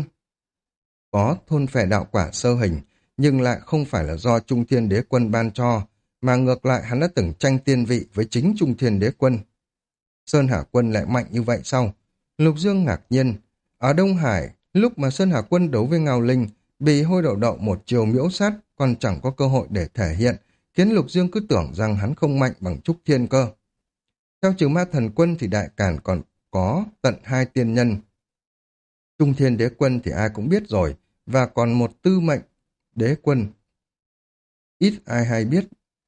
Speaker 1: có thôn phệ đạo quả sơ hình, nhưng lại không phải là do Trung Thiên Đế Quân ban cho, mà ngược lại hắn đã từng tranh tiên vị với chính Trung Thiên Đế Quân. Sơn Hà Quân lại mạnh như vậy sao? Lục Dương ngạc nhiên. Ở Đông Hải, lúc mà Sơn Hà Quân đấu với Ngao Linh, bị Hôi Đậu Đậu một chiều miễu sát, còn chẳng có cơ hội để thể hiện, khiến Lục Dương cứ tưởng rằng hắn không mạnh bằng Trúc Thiên cơ. Theo Trừ Ma Thần Quân thì Đại Càn còn có tận 2 tiên nhân. Trung Thiên Đế Quân thì ai cũng biết rồi, và còn một Tư Mệnh Đế Quân. Ít ai hay biết.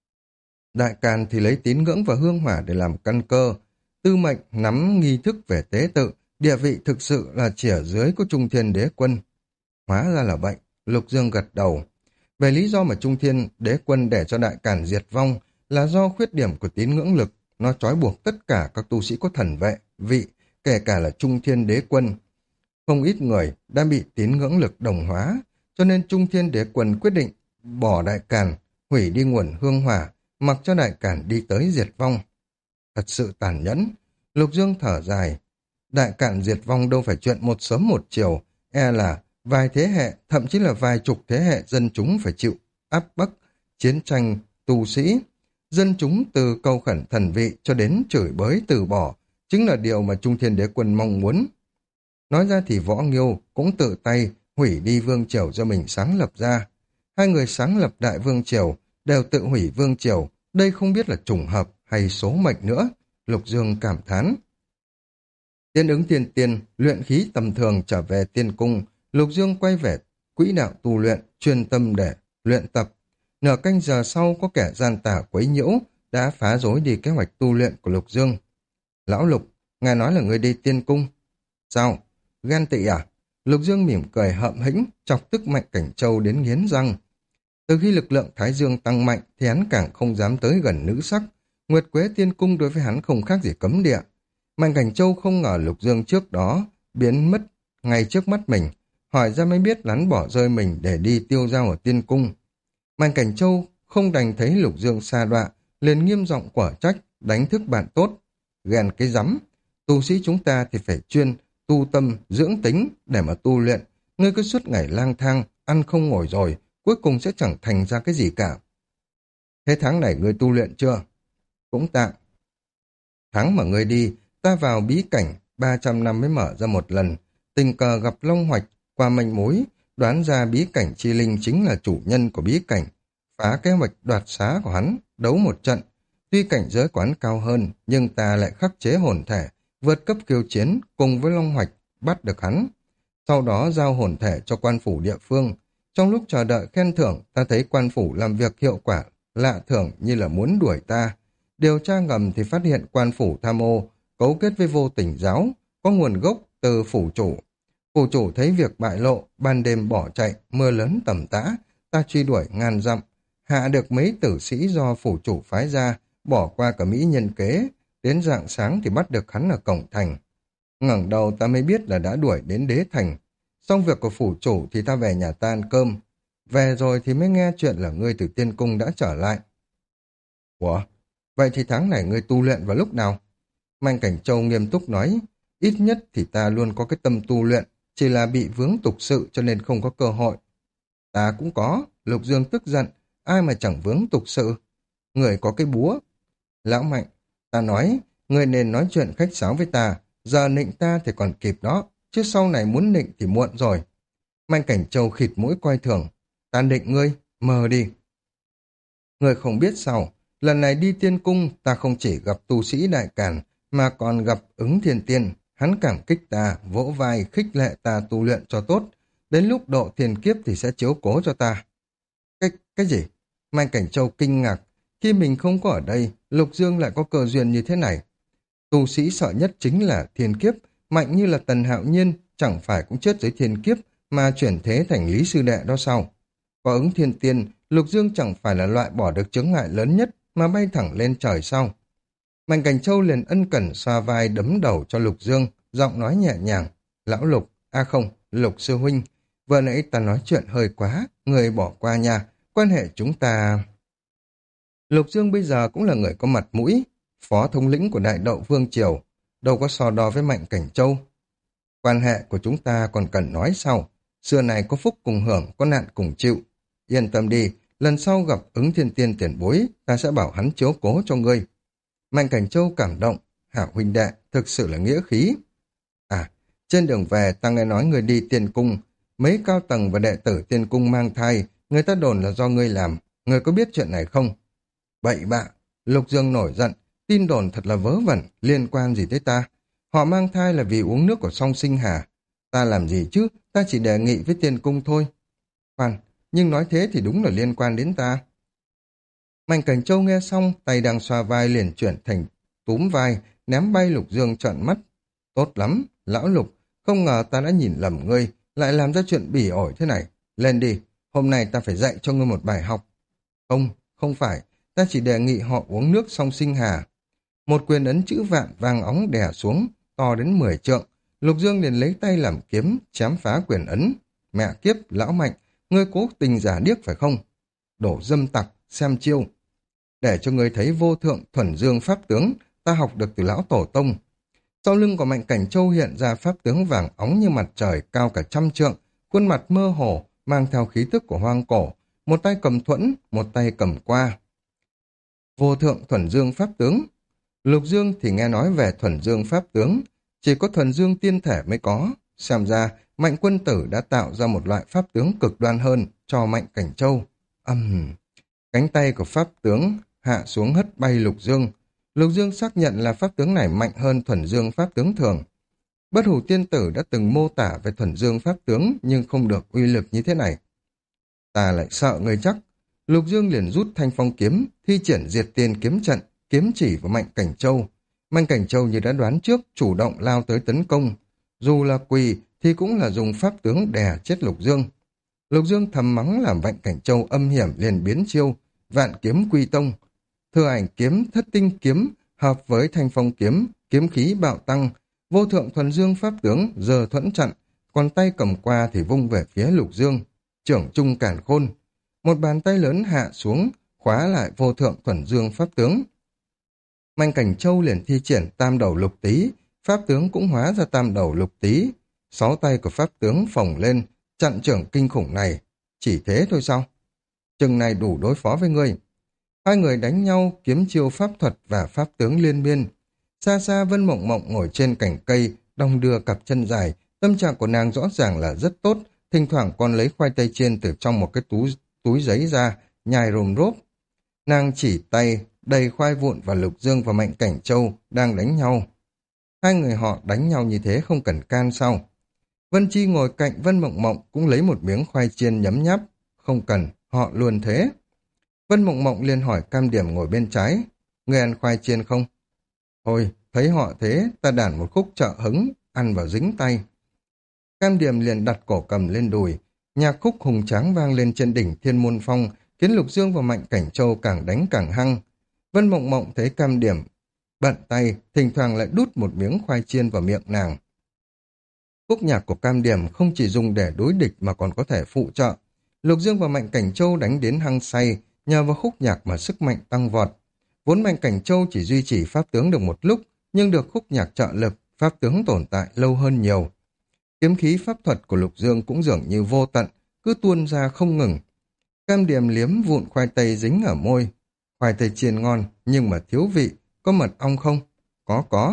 Speaker 1: Đại Càn thì lấy tín ngưỡng và hương hỏa để làm căn cơ. Tư Mệnh nắm nghi thức về tế tự, địa vị thực sự là chỉ ở dưới của Trung Thiên Đế Quân. Hóa ra là vậy, Lục Dương gật đầu. Về lý do mà Trung Thiên Đế Quân để cho Đại Càn diệt vong là do khuyết điểm của tín ngưỡng lực, nó trói buộc tất cả các tu sĩ có thần vệ, vị, kể cả là Trung Thiên Đế Quân. Không ít người đã bị tín ngưỡng lực đồng hóa, cho nên Trung Thiên Đế Quân quyết định bỏ Đại Càn, hủy đi nguồn hương hỏa, mặc cho Đại Càn đi tới diệt vong. Thật sự tàn nhẫn. Lục Dương thở dài. Đại Càn diệt vong đâu phải chuyện một sớm một chiều, e là vài thế hệ, thậm chí là vài chục thế hệ dân chúng phải chịu áp bức, chiến tranh, tu sĩ. Dân chúng từ câu khẩn thần vị cho đến chửi bới từ bỏ, chính là điều mà Trung Thiên Đế Quân mong muốn. Nói ra thì Võ Nghiêu cũng tự tay hủy đi vương triều do mình sáng lập ra. Hai người sáng lập đại vương triều đều tự hủy vương triều, đây không biết là trùng hợp hay số mệnh nữa. Lục Dương cảm thán. Tiên ứng tiên tiên, luyện khí tầm thường trở về tiên cung, Lục Dương quay về quỹ đạo tu luyện, chuyên tâm để luyện tập. Nửa canh giờ sau có kẻ gian tà quấy nhiễu, đã phá rối đi kế hoạch tu luyện của Lục Dương. Lão Lục, ngài nói là ngươi đi tiên cung. Sao? Ghen tị à? Lục Dương mỉm cười hậm hĩnh, chọc tức Mạnh Cảnh Châu đến nghiến răng. Từ khi lực lượng Thái Dương tăng mạnh thì hắn càng không dám tới gần nữ sắc. Nguyệt Quế Tiên Cung đối với hắn không khác gì cấm địa. Mạnh Cảnh Châu không ngờ Lục Dương trước đó biến mất ngay trước mắt mình, hỏi ra mới biết hắn bỏ rơi mình để đi tiêu dao ở Tiên Cung. Mạnh Cảnh Châu không đành thấy Lục Dương xa đọa, liền nghiêm giọng quả trách, đánh thức bạn tốt. Ghen cái rắm, tu sĩ chúng ta thì phải chuyên tu tâm, dưỡng tính để mà tu luyện. Ngươi cứ suốt ngày lang thang, ăn không ngồi rồi, cuối cùng sẽ chẳng thành ra cái gì cả. Thế tháng này ngươi tu luyện chưa? Cũng tạm. Tháng mà ngươi đi, ta vào bí cảnh 300 năm mới mở ra một lần. Tình cờ gặp Long Hoạch, qua manh mối, đoán ra bí cảnh chi linh chính là chủ nhân của bí cảnh. Phá kế hoạch đoạt xá của hắn, đấu một trận. Tuy cảnh giới của hắn cao hơn, nhưng ta lại khắc chế hồn thể, vượt cấp kiêu chiến cùng với Long Hoạch, bắt được hắn. Sau đó giao hồn thể cho quan phủ địa phương. Trong lúc chờ đợi khen thưởng, ta thấy quan phủ làm việc hiệu quả, lạ thường như là muốn đuổi ta. Điều tra ngầm thì phát hiện quan phủ tham ô, cấu kết với vô tình giáo, có nguồn gốc từ phủ chủ. Phủ chủ thấy việc bại lộ, ban đêm bỏ chạy, mưa lớn tầm tã, ta truy đuổi ngàn dặm, hạ được mấy tử sĩ do phủ chủ phái ra, bỏ qua cả mỹ nhân kế, đến rạng sáng thì bắt được hắn ở cổng thành. Ngẩng đầu ta mới biết là đã đuổi đến đế thành. Xong việc của phủ chủ thì ta về nhà ta ăn cơm. Về rồi thì mới nghe chuyện là ngươi từ tiên cung đã trở lại. Ủa? Vậy thì tháng này ngươi tu luyện vào lúc nào? Mạnh Cảnh Châu nghiêm túc nói, ít nhất thì ta luôn có cái tâm tu luyện, chỉ là bị vướng tục sự cho nên không có cơ hội. Ta cũng có, Lục Dương tức giận, ai mà chẳng vướng tục sự. Người có cái búa. Lão Mạnh, ta nói, người nên nói chuyện khách sáo với ta, giờ nịnh ta thì còn kịp đó, chứ sau này muốn nịnh thì muộn rồi. Mạnh Cảnh Châu khịt mũi coi thường, ta nịnh ngươi, mờ đi. Ngươi không biết sao, lần này đi tiên cung ta không chỉ gặp tu sĩ đại càn, mà còn gặp Ứng Thiên Tiên, hắn cảm kích ta, vỗ vai, khích lệ ta tu luyện cho tốt, đến lúc độ thiên kiếp thì sẽ chiếu cố cho ta. Cái gì? Mạnh Cảnh Châu kinh ngạc, khi mình không có ở đây, Lục Dương lại có cơ duyên như thế này. Tu sĩ sợ nhất chính là thiên kiếp, mạnh như là Tần Hạo Nhiên, chẳng phải cũng chết dưới thiên kiếp, mà chuyển thế thành Lý Sư Đệ đó sao? Có Ứng Thiên Tiên, Lục Dương chẳng phải là loại bỏ được chướng ngại lớn nhất mà bay thẳng lên trời sao? Mạnh Cảnh Châu liền ân cần xoa vai đấm đầu cho Lục Dương, giọng nói nhẹ nhàng. Lão Lục, không, Lục Sư Huynh, vừa nãy ta nói chuyện hơi quá, người bỏ qua nha, quan hệ chúng ta... Lục Dương bây giờ cũng là người có mặt mũi, phó thống lĩnh của Đại Đậu Vương Triều, đâu có so đo với Mạnh Cảnh Châu. Quan hệ của chúng ta còn cần nói sau, xưa này có phúc cùng hưởng, có nạn cùng chịu. Yên tâm đi, lần sau gặp Ứng Thiên Tiên tiền bối, ta sẽ bảo hắn chiếu cố cho ngươi. Mạnh Cảnh Châu cảm động, hảo huynh đệ, thực sự là nghĩa khí. Trên đường về ta nghe nói người đi tiên cung, mấy cao tầng và đệ tử tiên cung mang thai, người ta đồn là do ngươi làm, ngươi có biết chuyện này không? Bậy bạ, Lục Dương nổi giận, tin đồn thật là vớ vẩn, liên quan gì tới ta? Họ mang thai là vì uống nước của song sinh hà. Ta làm gì chứ, ta chỉ đề nghị với tiên cung thôi. Khoan, nhưng nói thế thì đúng là liên quan đến ta. Mạnh Cảnh Châu nghe xong, tay đang xoa vai liền chuyển thành túm vai, ném bay Lục Dương trợn mắt. Tốt lắm, lão Lục, không ngờ ta đã nhìn lầm ngươi, lại làm ra chuyện bỉ ổi thế này. Lên đi, hôm nay ta phải dạy cho ngươi một bài học. Không, không phải, ta chỉ đề nghị họ uống nước song sinh hà. Một quyền ấn chữ vạn vàng óng đè xuống, to đến 10 trượng. Lục Dương liền lấy tay làm kiếm, chém phá quyền ấn. Mẹ kiếp, lão Mạnh, ngươi cố tình giả điếc phải không? Đổ dâm tặc, xem chiêu. Để cho ngươi thấy vô thượng thuần dương pháp tướng, ta học được từ lão tổ tông. Sau lưng của Mạnh Cảnh Châu hiện ra pháp tướng vàng óng như mặt trời cao cả 100 trượng, khuôn mặt mơ hồ, mang theo khí tức của hoang cổ, một tay cầm thuẫn, một tay cầm qua. Vô thượng thuần dương pháp tướng. Lục Dương thì nghe nói về thuần dương pháp tướng, chỉ có thuần dương tiên thể mới có. Xem ra, Mạnh Quân Tử đã tạo ra một loại pháp tướng cực đoan hơn cho Mạnh Cảnh Châu. Cánh tay của pháp tướng hạ xuống hất bay Lục Dương. Lục Dương xác nhận là pháp tướng này mạnh hơn thuần dương pháp tướng thường. Bất Hủ Tiên Tử đã từng mô tả về thuần dương pháp tướng nhưng không được uy lực như thế này. Ta lại sợ người chắc. Lục Dương liền rút thanh phong kiếm, thi triển diệt tiên kiếm trận, kiếm chỉ vào Mạnh Cảnh Châu. Mạnh Cảnh Châu như đã đoán trước, chủ động lao tới tấn công. Dù là quỳ thì cũng là dùng pháp tướng đè chết Lục Dương. Lục Dương thầm mắng làm Mạnh Cảnh Châu âm hiểm liền biến chiêu, vạn kiếm quy tông. Thừa ảnh kiếm, thất tinh kiếm, hợp với thanh phong kiếm, kiếm khí bạo tăng, vô thượng thuần dương pháp tướng giờ thuẫn chặn, còn tay cầm qua thì vung về phía Lục Dương. Trưởng trung càn khôn, một bàn tay lớn hạ xuống, khóa lại vô thượng thuần dương pháp tướng. Mạnh Cảnh Châu liền thi triển tam đầu lục tý, pháp tướng cũng hóa ra tam đầu lục tý. 6 tay của pháp tướng phồng lên, chặn trưởng kinh khủng này. Chỉ thế thôi sao? Chừng này đủ đối phó với ngươi. Hai người đánh nhau, kiếm chiêu pháp thuật và pháp tướng liên miên. Xa xa Vân Mộng Mộng ngồi trên cành cây, đong đưa cặp chân dài, tâm trạng của nàng rõ ràng là rất tốt, thỉnh thoảng còn lấy khoai tây chiên từ trong một cái túi giấy ra, nhai rồm rốp. Nàng chỉ tay, đầy khoai vụn và Lục Dương và Mạnh Cảnh Châu đang đánh nhau. Hai người họ đánh nhau như thế không cần can sao? Vân Chi ngồi cạnh Vân Mộng Mộng cũng lấy một miếng khoai chiên nhấm nháp. Không cần, họ luôn thế. Vân Mộng Mộng liền hỏi Cam Điểm ngồi bên trái. Người ăn khoai chiên không? Thôi, thấy họ thế, ta đản một khúc trợ hứng, ăn vào dính tay. Cam Điềm liền đặt cổ cầm lên đùi, nhạc khúc hùng tráng vang lên trên đỉnh Thiên Môn Phong, khiến Lục Dương và Mạnh Cảnh Châu càng đánh càng hăng. Vân Mộng Mộng thấy Cam Điềm bận tay, thỉnh thoảng lại đút một miếng khoai chiên vào miệng nàng. Khúc nhạc của Cam Điềm không chỉ dùng để đối địch mà còn có thể phụ trợ. Lục Dương và Mạnh Cảnh Châu đánh đến hăng say, nhờ vào khúc nhạc mà sức mạnh tăng vọt. Vốn Mạnh Cảnh Châu chỉ duy trì pháp tướng được một lúc, nhưng được khúc nhạc trợ lực, pháp tướng tồn tại lâu hơn nhiều. Kiếm khí pháp thuật của Lục Dương cũng dường như vô tận, cứ tuôn ra không ngừng. Cam Điềm liếm vụn khoai tây dính ở môi. Khoai tây chiên ngon, nhưng mà thiếu vị, có mật ong không? Có.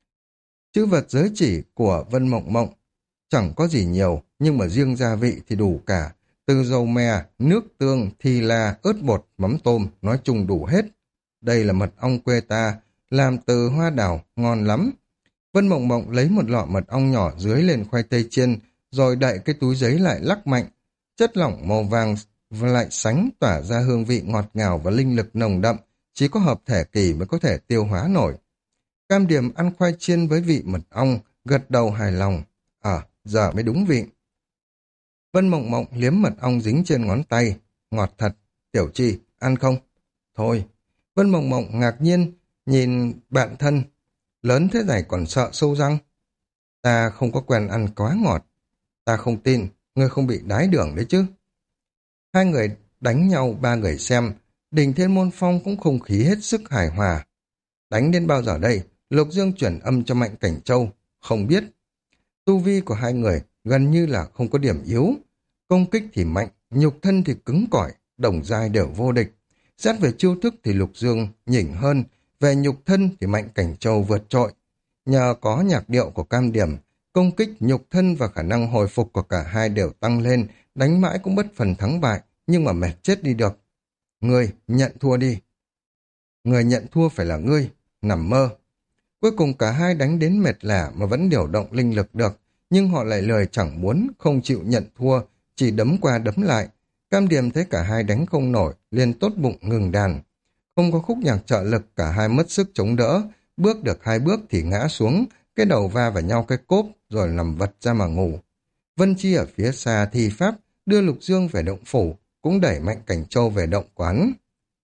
Speaker 1: Chữ vật giới chỉ của Vân Mộng Mộng chẳng có gì nhiều, nhưng mà riêng gia vị thì đủ cả. Từ dầu mè, nước tương, thì là ớt bột, mắm tôm, nói chung đủ hết. Đây là mật ong quê ta, làm từ hoa đào, ngon lắm. Vân Mộng Mộng lấy một lọ mật ong nhỏ dưới lên khoai tây chiên, rồi đậy cái túi giấy lại lắc mạnh. Chất lỏng màu vàng lại sánh tỏa ra hương vị ngọt ngào và linh lực nồng đậm, chỉ có hợp thể kỳ mới có thể tiêu hóa nổi. Cam Điềm ăn khoai chiên với vị mật ong, gật đầu hài lòng. Giờ mới đúng vị. Vân Mộng Mộng liếm mật ong dính trên ngón tay. Ngọt thật. Tiểu Chi, ăn không? Thôi. Vân Mộng Mộng ngạc nhiên, nhìn bạn thân. Lớn thế này còn sợ sâu răng. Ta không có quen ăn quá ngọt. Ta không tin, ngươi không bị đái đường đấy chứ. Hai người đánh nhau, ba người xem. Đình Thiên Môn Phong cũng không khí hết sức hài hòa. Đánh đến bao giờ đây? Lục Dương chuyển âm cho Mạnh Cảnh Châu. Không biết. Tu vi của hai người gần như là không có điểm yếu. Công kích thì mạnh, nhục thân thì cứng cỏi, đồng giai đều vô địch. Xét về chiêu thức thì Lục Dương nhỉnh hơn, về nhục thân thì Mạnh Cảnh Châu vượt trội. Nhờ có nhạc điệu của Cam Điềm, công kích, nhục thân và khả năng hồi phục của cả hai đều tăng lên, đánh mãi cũng bất phần thắng bại, nhưng mà mệt chết đi được. Ngươi nhận thua đi. Người nhận thua phải là ngươi, nằm mơ. Cuối cùng cả hai đánh đến mệt lả mà vẫn điều động linh lực được, nhưng họ lại lời chẳng muốn, không chịu nhận thua, chỉ đấm qua đấm lại. Cam Điềm thấy cả hai đánh không nổi, liền tốt bụng ngừng đàn. Không có khúc nhạc trợ lực, cả hai mất sức chống đỡ, bước được hai bước thì ngã xuống, cái đầu va vào nhau cái cốp, rồi nằm vật ra mà ngủ. Vân Chi ở phía xa thi pháp, đưa Lục Dương về động phủ, cũng đẩy Mạnh Cảnh Châu về động quán.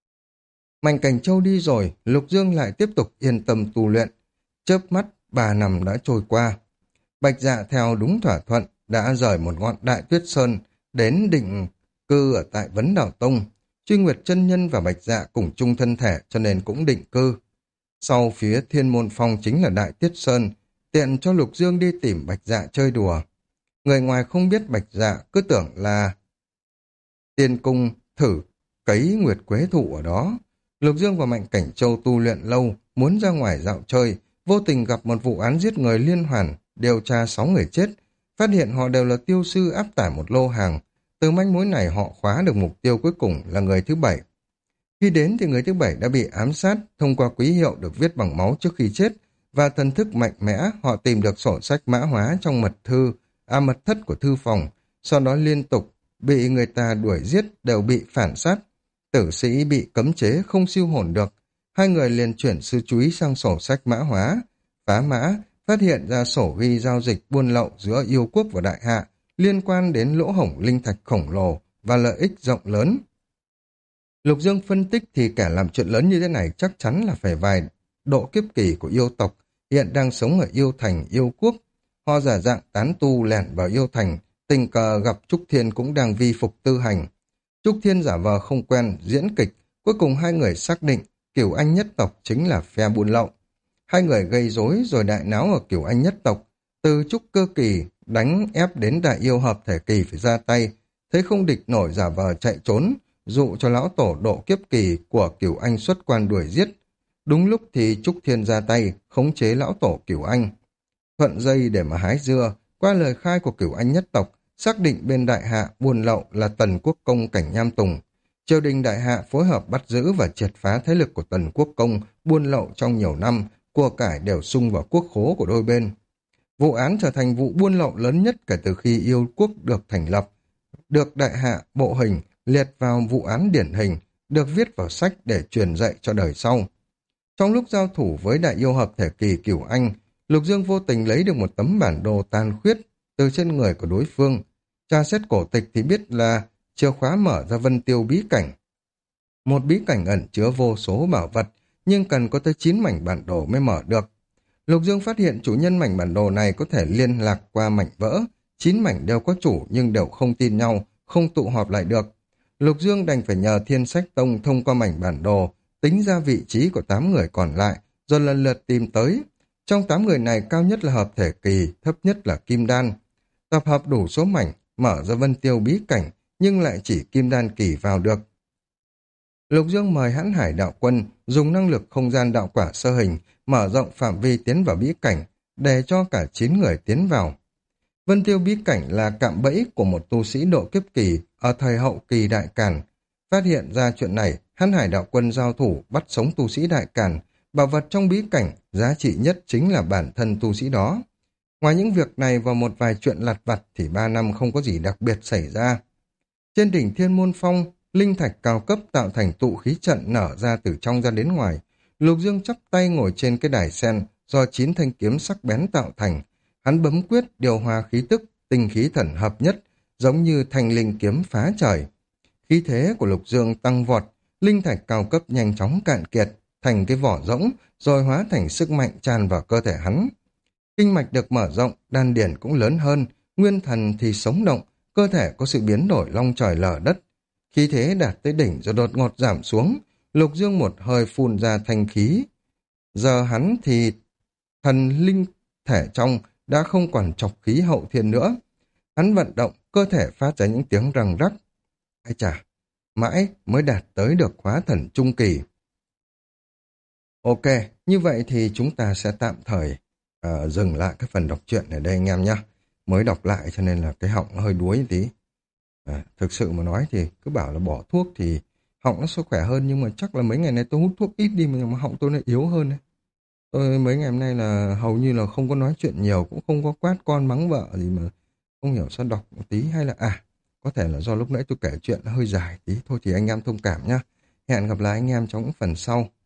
Speaker 1: Mạnh Cảnh Châu đi rồi, Lục Dương lại tiếp tục yên tâm tu luyện. Chớp mắt, 3 năm đã trôi qua. Bạch Dạ theo đúng thỏa thuận, đã rời một ngọn Đại Tuyết Sơn, đến định cư ở tại Vấn Đảo Tông. Truy Nguyệt chân nhân và Bạch Dạ cùng chung thân thể cho nên cũng định cư. Sau phía Thiên Môn Phong chính là Đại Tuyết Sơn, tiện cho Lục Dương đi tìm Bạch Dạ chơi đùa. Người ngoài không biết Bạch Dạ cứ tưởng là Tiên Cung thử cấy Nguyệt Quế Thụ ở đó. Lục Dương và Mạnh Cảnh Châu tu luyện lâu, muốn ra ngoài dạo chơi, vô tình gặp một vụ án giết người liên hoàn, điều tra 6 người chết, phát hiện họ đều là tiêu sư áp tải một lô hàng. Từ manh mối này họ khóa được mục tiêu cuối cùng là người thứ 7. Khi đến thì người thứ 7 đã bị ám sát, thông qua ký hiệu được viết bằng máu trước khi chết, và thần thức mạnh mẽ họ tìm được sổ sách mã hóa trong mật thất của thư phòng, sau đó liên tục bị người ta đuổi giết, đều bị phản sát. Tử sĩ bị cấm chế không siêu hồn được. Hai người liền chuyển sự chú ý sang sổ sách mã hóa, phá mã, phát hiện ra sổ ghi giao dịch buôn lậu giữa yêu quốc và đại hạ, liên quan đến lỗ hổng linh thạch khổng lồ và lợi ích rộng lớn. Lục Dương phân tích thì kẻ làm chuyện lớn như thế này chắc chắn là phải vài độ kiếp kỳ của yêu tộc, hiện đang sống ở yêu thành yêu quốc. Họ giả dạng tán tu lẻn vào yêu thành, tình cờ gặp Trúc Thiên cũng đang vi phục tư hành. Trúc Thiên giả vờ không quen, diễn kịch, cuối cùng hai người xác định Cửu Anh nhất tộc chính là phe buôn lậu. Hai người gây rối rồi đại náo ở Cửu Anh nhất tộc, từ trúc cơ kỳ đánh ép đến đại yêu hợp thể kỳ phải ra tay, thấy không địch nổi giả vờ chạy trốn, dụ cho lão tổ độ kiếp kỳ của Cửu Anh xuất quan đuổi giết. Đúng lúc thì Trúc Thiên ra tay, khống chế lão tổ Cửu Anh. Thuận dây để mà hái dưa, qua lời khai của Cửu Anh nhất tộc, xác định bên đại hạ buôn lậu là Tần Quốc Công Cảnh Nham Tùng. Triều đình đại hạ phối hợp bắt giữ và triệt phá thế lực của Tần Quốc Công buôn lậu trong nhiều năm, của cải đều sung vào quốc khố của đôi bên. Vụ án trở thành vụ buôn lậu lớn nhất kể từ khi yêu quốc được thành lập, được đại hạ bộ hình liệt vào vụ án điển hình, được viết vào sách để truyền dạy cho đời sau. Trong lúc giao thủ với đại yêu hợp thể kỳ Cửu Anh, Lục Dương vô tình lấy được một tấm bản đồ tàn khuyết từ trên người của đối phương. Tra xét cổ tịch thì biết là chìa khóa mở ra Vân Tiêu bí cảnh. Một bí cảnh ẩn chứa vô số bảo vật, nhưng cần có tới 9 mảnh bản đồ mới mở được. Lục Dương phát hiện chủ nhân mảnh bản đồ này có thể liên lạc qua mảnh vỡ. 9 mảnh đều có chủ nhưng đều không tin nhau, không tụ họp lại được. Lục Dương đành phải nhờ Thiên Sách Tông thông qua mảnh bản đồ, tính ra vị trí của 8 người còn lại, rồi lần lượt tìm tới. Trong 8 người này cao nhất là hợp thể kỳ, thấp nhất là kim đan. Tập hợp đủ số mảnh, mở ra Vân Tiêu bí cảnh, nhưng lại chỉ kim đan kỳ vào được. Lục Dương mời Hãn Hải đạo quân dùng năng lực không gian đạo quả sơ hình, mở rộng phạm vi tiến vào bí cảnh, để cho cả 9 người tiến vào. Vân Tiêu bí cảnh là cạm bẫy của một tu sĩ độ kiếp kỳ ở thời hậu kỳ Đại Càn. Phát hiện ra chuyện này, Hãn Hải đạo quân giao thủ bắt sống tu sĩ Đại Càn. Bảo vật trong bí cảnh giá trị nhất chính là bản thân tu sĩ đó. Ngoài những việc này và một vài chuyện lặt vặt thì 3 năm không có gì đặc biệt xảy ra. Trên đỉnh Thiên Môn Phong, linh thạch cao cấp tạo thành tụ khí trận nở ra từ trong ra đến ngoài. Lục Dương chắp tay ngồi trên cái đài sen do 9 thanh kiếm sắc bén tạo thành. Hắn bấm quyết điều hòa khí tức, tinh khí thần hợp nhất, giống như thanh linh kiếm phá trời. Khí thế của Lục Dương tăng vọt, linh thạch cao cấp nhanh chóng cạn kiệt, thành cái vỏ rỗng, rồi hóa thành sức mạnh tràn vào cơ thể hắn. Kinh mạch được mở rộng, đan điển cũng lớn hơn, nguyên thần thì sống động, cơ thể có sự biến đổi long trời lở đất. Khí thế đạt tới đỉnh rồi đột ngột giảm xuống, Lục Dương một hơi phun ra thanh khí. Giờ hắn thì thần linh thể trong đã không còn chọc khí hậu thiên nữa. Hắn vận động, cơ thể phát ra những tiếng răng rắc. Ai chà, mãi mới đạt tới được hóa thần trung kỳ. Ok, như vậy thì chúng ta sẽ tạm thời dừng lại cái phần đọc truyện ở đây anh em nhé. Mới đọc lại cho nên là cái họng hơi đuối một tí. Thực sự mà nói thì cứ bảo là bỏ thuốc thì họng nó sẽ khỏe hơn, nhưng mà chắc là mấy ngày nay tôi hút thuốc ít đi mà họng tôi nó yếu hơn đấy. Tôi mấy ngày hôm nay là hầu như là không có nói chuyện nhiều, cũng không có quát con mắng vợ gì mà không hiểu sao đọc một tí, hay là có thể là do lúc nãy tôi kể chuyện nó hơi dài tí, thôi thì anh em thông cảm nhá. Hẹn gặp lại anh em trong những phần sau.